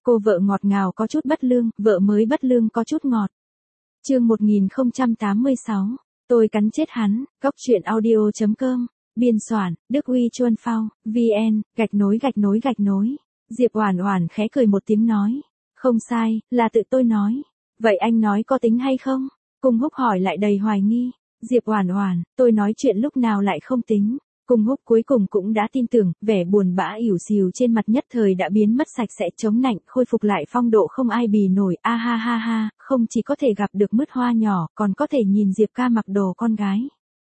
Cô vợ ngọt ngào có chút bất lương, vợ mới bất lương có chút ngọt. Chương 1086, tôi cắn chết hắn, góc truyện audio.com, biên soạn, Đức Uy Chuân Phao, VN, _. Diệp Oản Oản khẽ cười một tiếng nói, không sai, là tự tôi nói. Vậy anh nói có tính hay không? Cung Húc hỏi lại đầy hoài nghi. Diệp Oản Oản, tôi nói chuyện lúc nào lại không tính. Cung Húc cuối cùng cũng đã tin tưởng, vẻ buồn bã ỉu xìu trên mặt nhất thời đã biến mất sạch sẽ, chống nạnh, khôi phục lại phong độ không ai bì nổi. A ha ha ha, không chỉ có thể gặp được mứt hoa nhỏ, còn có thể nhìn Diệp ca mặc đồ con gái.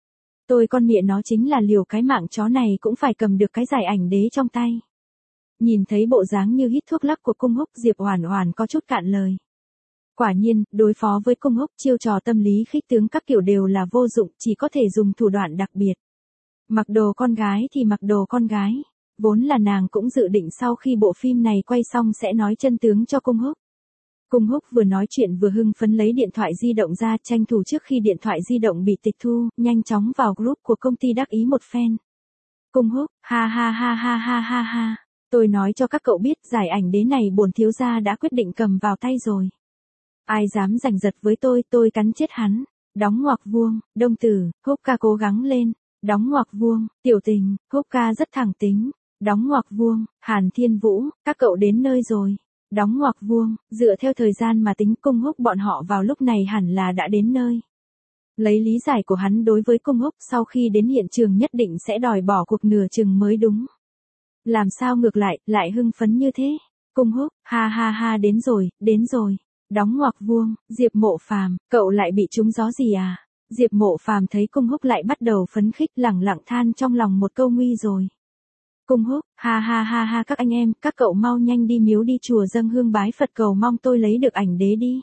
Tôi con mẹ nó chính là liều cái mạng chó này cũng phải cầm được cái giải ảnh đế trong tay. Nhìn thấy bộ dáng như hít thuốc lắc của Cung Húc, Diệp Oản Oản có chút cạn lời. Quả nhiên, đối phó với Cung Húc, chiêu trò tâm lý khích tướng các kiểu đều là vô dụng, chỉ có thể dùng thủ đoạn đặc biệt. Mặc đồ con gái thì mặc đồ con gái. Vốn là nàng cũng dự định sau khi bộ phim này quay xong sẽ nói chân tướng cho Cung Húc. Cung Húc vừa nói chuyện vừa hưng phấn lấy điện thoại di động ra, tranh thủ trước khi điện thoại di động bị tịch thu, nhanh chóng vào group của công ty đắc ý một phen. Cung Húc, ha ha ha ha ha ha ha. Tôi nói cho các cậu biết, giải ảnh đế này bổn thiếu gia đã quyết định cầm vào tay rồi. Ai dám giành giật với tôi cắn chết hắn. Đóng ngoặc vuông, Đông Tử, Húc ca cố gắng lên. Đóng ngoặc vuông, Tiểu Tình, Húc ca rất thẳng tính. Đóng ngoặc vuông, Hàn Thiên Vũ, các cậu đến nơi rồi. Đóng ngoặc vuông, dựa theo thời gian mà tính Cung Húc bọn họ vào lúc này hẳn là đã đến nơi. Lấy lý giải của hắn đối với Cung Húc, sau khi đến hiện trường nhất định sẽ đòi bỏ cuộc nửa chừng mới đúng. Làm sao ngược lại hưng phấn như thế? Cung Húc, ha ha ha, đến rồi. Đóng ngoặc vuông, Diệp Mộ Phàm, cậu lại bị trúng gió gì à? Diệp Mộ Phàm thấy Cung Húc lại bắt đầu phấn khích, lẳng lặng than trong lòng một câu nguy rồi. Cung Húc, ha ha ha ha, các anh em, các cậu mau nhanh đi miếu đi chùa dâng hương bái Phật cầu mong tôi lấy được ảnh đế đi.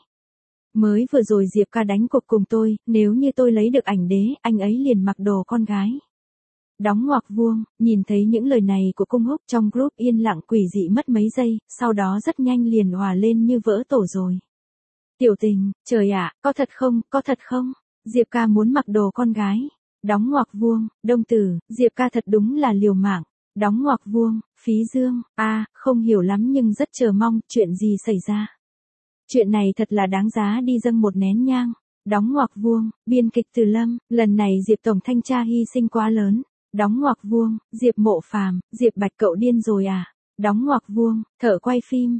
Mới vừa rồi Diệp ca đánh cuộc cùng tôi, nếu như tôi lấy được ảnh đế, anh ấy liền mặc đồ con gái. Đóng ngoặc vuông, nhìn thấy những lời này của Cung Húc, trong group yên lặng quỷ dị mất mấy giây, sau đó rất nhanh liền hòa lên như vỡ tổ rồi. Tiểu Tình, trời ạ, có thật không? Diệp ca muốn mặc đồ con gái. Đóng ngoặc vuông, Đông Tử, Diệp ca thật đúng là liều mạng. Đóng ngoặc vuông, Phí Dương, không hiểu lắm nhưng rất chờ mong, chuyện gì xảy ra. Chuyện này thật là đáng giá đi dâng một nén nhang. Đóng ngoặc vuông, biên kịch Từ Lâm, lần này Diệp tổng thanh tra hy sinh quá lớn. Đóng ngoặc vuông, Diệp Mộ Phàm, Diệp Bạch cậu điên rồi à? Đóng ngoặc vuông, thợ quay phim,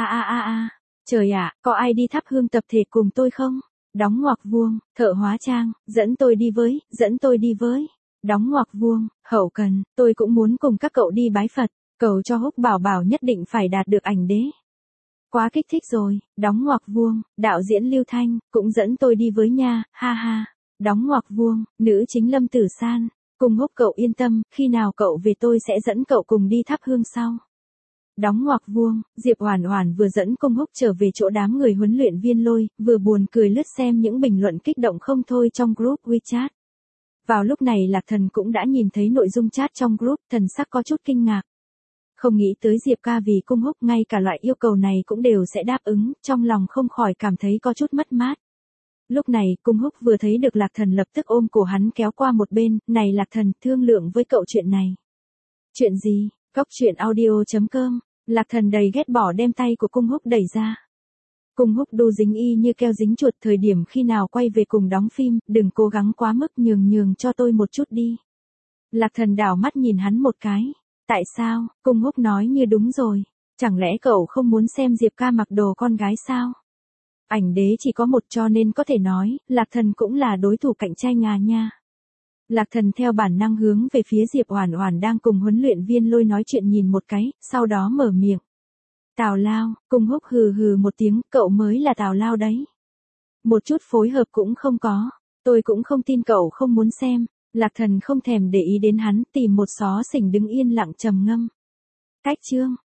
trời ạ, có ai đi thắp hương tập thể cùng tôi không? Đóng ngoặc vuông, thợ hóa trang, dẫn tôi đi với. Đóng ngoặc vuông, hậu cần, tôi cũng muốn cùng các cậu đi bái Phật, cầu cho Húc bảo bảo nhất định phải đạt được ảnh đế. Quá kích thích rồi. Đóng ngoặc vuông, đạo diễn Lưu Thanh, cũng dẫn tôi đi với nha, ha ha. Đóng ngoặc vuông, nữ chính Lâm Tử San, Cung Húc cậu yên tâm, khi nào cậu về tôi sẽ dẫn cậu cùng đi thắp hương sau. Đóng ngoặc vuông, Diệp Oản Oản vừa dẫn Cung Húc trở về chỗ đám người huấn luyện viên Lôi, vừa buồn cười lướt xem những bình luận kích động không thôi trong group WeChat. Vào lúc này Lạc Thần cũng đã nhìn thấy nội dung chat trong group, thần sắc có chút kinh ngạc. Không nghĩ tới Diệp ca vì Cung Húc ngay cả loại yêu cầu này cũng đều sẽ đáp ứng, trong lòng không khỏi cảm thấy có chút mất mát. Lúc này, Cung Húc vừa thấy được Lạc Thần lập tức ôm cổ hắn kéo qua một bên, này Lạc Thần, thương lượng với cậu chuyện này. Chuyện gì? Góc truyện audio.com, Lạc Thần đầy ghét bỏ đem tay của Cung Húc đẩy ra. Cung Húc đu dính y như keo dính chuột, thời điểm khi nào quay về cùng đóng phim, đừng cố gắng quá mức, nhường cho tôi một chút đi. Lạc Thần đảo mắt nhìn hắn một cái. Tại sao? Cung Húc nói như đúng rồi. Chẳng lẽ cậu không muốn xem Diệp ca mặc đồ con gái sao? Ảnh đế chỉ có một cho nên có thể nói, Lạc Thần cũng là đối thủ cạnh tranh nha. Lạc Thần theo bản năng hướng về phía Diệp Oản Oản đang cùng huấn luyện viên Lôi nói chuyện nhìn một cái, sau đó mở miệng. Tào lao, Cung Húc hừ một tiếng, cậu mới là tào lao đấy. Một chút phối hợp cũng không có, tôi cũng không tin cậu không muốn xem. Lạc Thần không thèm để ý đến hắn, tìm một xó xỉnh đứng yên lặng trầm ngâm. Cách chương,